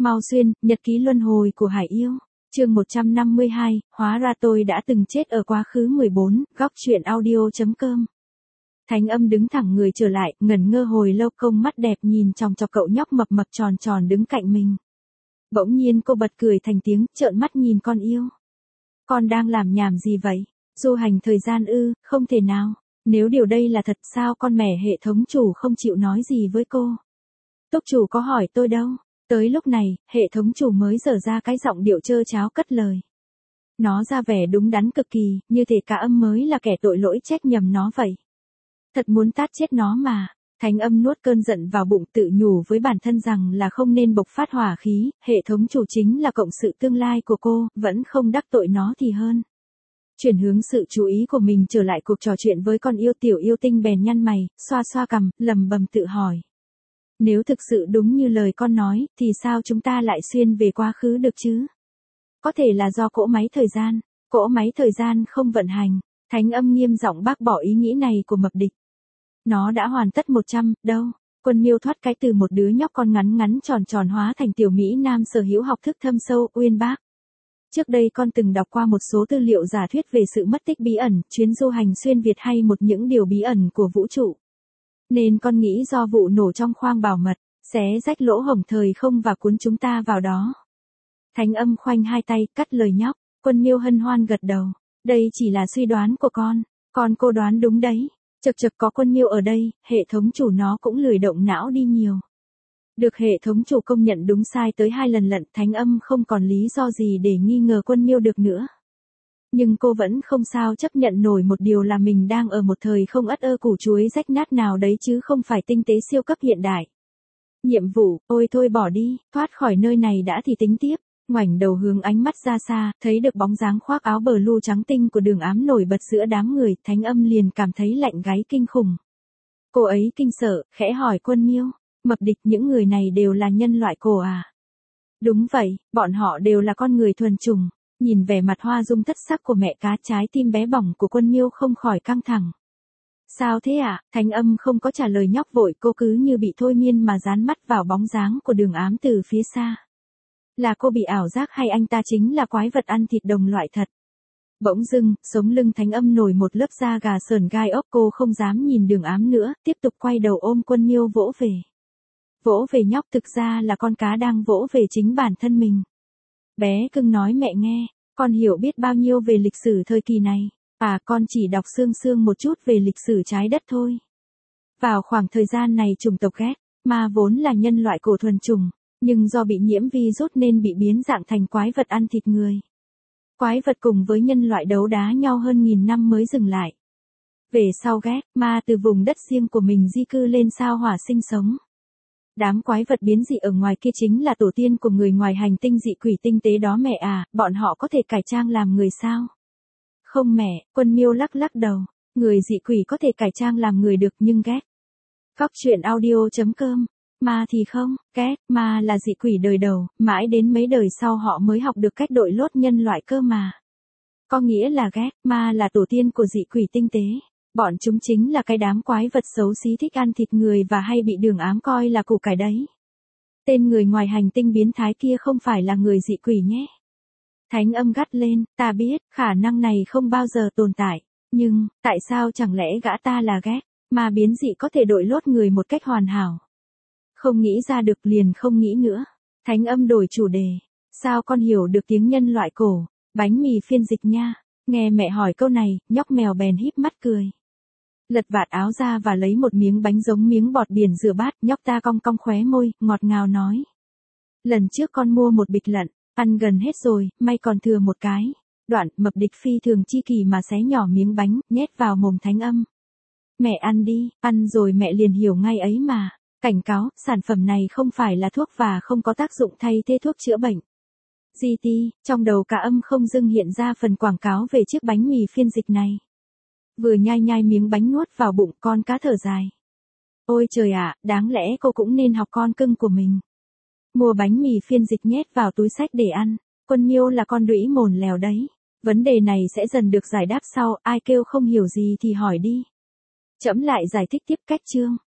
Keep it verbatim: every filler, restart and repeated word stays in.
Mao Xuyên, nhật ký luân hồi của Hải Yêu. Chương một trăm năm mươi hai, hóa ra tôi đã từng chết ở quá khứ mười bốn, góc truyện audio.com. Thánh Âm đứng thẳng người trở lại, ngẩn ngơ hồi lâu, công mắt đẹp nhìn chòng chọc cậu nhóc mập mập tròn tròn đứng cạnh mình. Bỗng nhiên cô bật cười thành tiếng, trợn mắt nhìn con yêu. Con đang làm nhảm gì vậy? Du hành thời gian ư? Không thể nào. Nếu điều đây là thật, sao con mẹ hệ thống chủ không chịu nói gì với cô? Túc chủ có hỏi tôi đâu. Tới lúc này, hệ thống chủ mới dở ra cái giọng điệu trơ tráo cất lời. Nó ra vẻ đúng đắn cực kỳ, như thể cả âm mới là kẻ tội lỗi trách nhầm nó vậy. Thật muốn tát chết nó mà. Thánh Âm nuốt cơn giận vào bụng, tự nhủ với bản thân rằng là không nên bộc phát hỏa khí, hệ thống chủ chính là cộng sự tương lai của cô, vẫn không đắc tội nó thì hơn. Chuyển hướng sự chú ý của mình trở lại cuộc trò chuyện với con yêu, tiểu yêu tinh bèn nhăn mày, xoa xoa cằm, lầm bầm tự hỏi. Nếu thực sự đúng như lời con nói, thì sao chúng ta lại xuyên về quá khứ được chứ? Có thể là do cỗ máy thời gian, cỗ máy thời gian không vận hành. Thánh Âm nghiêm giọng bác bỏ ý nghĩ này của Mập Địch. Nó đã hoàn tất một trăm, đâu. Quân Miêu thoát cái từ một đứa nhóc con ngắn ngắn tròn tròn hóa thành tiểu mỹ nam sở hữu học thức thâm sâu, uyên bác. Trước đây con từng đọc qua một số tư liệu giả thuyết về sự mất tích bí ẩn, chuyến du hành xuyên Việt hay một những điều bí ẩn của vũ trụ. Nên con nghĩ do vụ nổ trong khoang bảo mật, xé rách lỗ hổng thời không và cuốn chúng ta vào đó. Thánh Âm khoanh hai tay, cắt lời nhóc. Quân Miêu hân hoan gật đầu. Đây chỉ là suy đoán của con. Con cô đoán đúng đấy. Chật chật, có Quân Miêu ở đây, hệ thống chủ nó cũng lười động não đi nhiều. Được hệ thống chủ công nhận đúng sai tới hai lần lận, Thánh Âm không còn lý do gì để nghi ngờ Quân Miêu được nữa. Nhưng cô vẫn không sao chấp nhận nổi một điều là mình đang ở một thời không ất ơ củ chuối rách nát nào đấy chứ không phải tinh tế siêu cấp hiện đại. Nhiệm vụ, ôi thôi bỏ đi, thoát khỏi nơi này đã thì tính tiếp. Ngoảnh đầu hướng ánh mắt ra xa, thấy được bóng dáng khoác áo blue trắng tinh của Đường Ám nổi bật giữa đám người, Thánh Âm liền cảm thấy lạnh gáy kinh khủng. Cô ấy kinh sợ, khẽ hỏi Quân Miêu, Mập Địch, những người này đều là nhân loại cổ à? Đúng vậy, bọn họ đều là con người thuần chủng. Nhìn vẻ mặt hoa dung thất sắc của mẹ cá, trái tim bé bỏng của Quân Miêu không khỏi căng thẳng. Sao thế ạ? À? Thánh Âm không có trả lời nhóc vội, cô cứ như bị thôi miên mà dán mắt vào bóng dáng của Đường Ám từ phía xa. Là cô bị ảo giác hay anh ta chính là quái vật ăn thịt đồng loại thật? Bỗng dưng, sống lưng Thánh Âm nổi một lớp da gà sờn gai ốc, cô không dám nhìn Đường Ám nữa, tiếp tục quay đầu ôm Quân Miêu vỗ về. Vỗ về nhóc, thực ra là con cá đang vỗ về chính bản thân mình. Bé cưng nói mẹ nghe, con hiểu biết bao nhiêu về lịch sử thời kỳ này. À, con chỉ đọc sương sương một chút về lịch sử trái đất thôi. Vào khoảng thời gian này chủng tộc ghét, ma vốn là nhân loại cổ thuần chủng, nhưng do bị nhiễm virus nên bị biến dạng thành quái vật ăn thịt người. Quái vật cùng với nhân loại đấu đá nhau hơn nghìn năm mới dừng lại. Về sau ghét, ma từ vùng đất riêng của mình di cư lên sao Hỏa sinh sống. Đám quái vật biến dị ở ngoài kia chính là tổ tiên của người ngoài hành tinh dị quỷ tinh tế đó mẹ à, bọn họ có thể cải trang làm người sao? Không mẹ, Quân Miêu lắc lắc đầu, người dị quỷ có thể cải trang làm người được nhưng ghét. Góc truyện audio.com, ma thì không, ghét, ma là dị quỷ đời đầu, mãi đến mấy đời sau họ mới học được cách đội lốt nhân loại cơ mà. Có nghĩa là ghét, ma là tổ tiên của dị quỷ tinh tế. Bọn chúng chính là cái đám quái vật xấu xí thích ăn thịt người và hay bị Đường Ám coi là củ cải đấy. Tên người ngoài hành tinh biến thái kia không phải là người dị quỷ nhé. Thánh Âm gắt lên, ta biết, khả năng này không bao giờ tồn tại. Nhưng, tại sao chẳng lẽ gã ta là ghét, mà biến dị có thể đội lốt người một cách hoàn hảo? Không nghĩ ra được liền không nghĩ nữa. Thánh Âm đổi chủ đề. Sao con hiểu được tiếng nhân loại cổ? Bánh mì phiên dịch nha. Nghe mẹ hỏi câu này, nhóc mèo bèn híp mắt cười. Lật vạt áo ra và lấy một miếng bánh giống miếng bọt biển rửa bát, nhóc ta cong cong khóe môi, ngọt ngào nói. Lần trước con mua một bịch lận, ăn gần hết rồi, may còn thừa một cái. Đoạn, Mập Địch phi thường chi kỳ mà xé nhỏ miếng bánh, nhét vào mồm Thánh Âm. Mẹ ăn đi, ăn rồi mẹ liền hiểu ngay ấy mà. Cảnh cáo, sản phẩm này không phải là thuốc và không có tác dụng thay thế thuốc chữa bệnh. giê tê, trong đầu Cả Âm không dưng hiện ra phần quảng cáo về chiếc bánh mì phiên dịch này. Vừa nhai nhai miếng bánh nuốt vào bụng, con cá thở dài. Ôi trời ạ, đáng lẽ cô cũng nên học con cưng của mình. Mua bánh mì phiên dịch nhét vào túi xách để ăn. Quân Miêu là con đũy mồn lèo đấy. Vấn đề này sẽ dần được giải đáp sau, ai kêu không hiểu gì thì hỏi đi. Trẫm lại giải thích tiếp cách chương.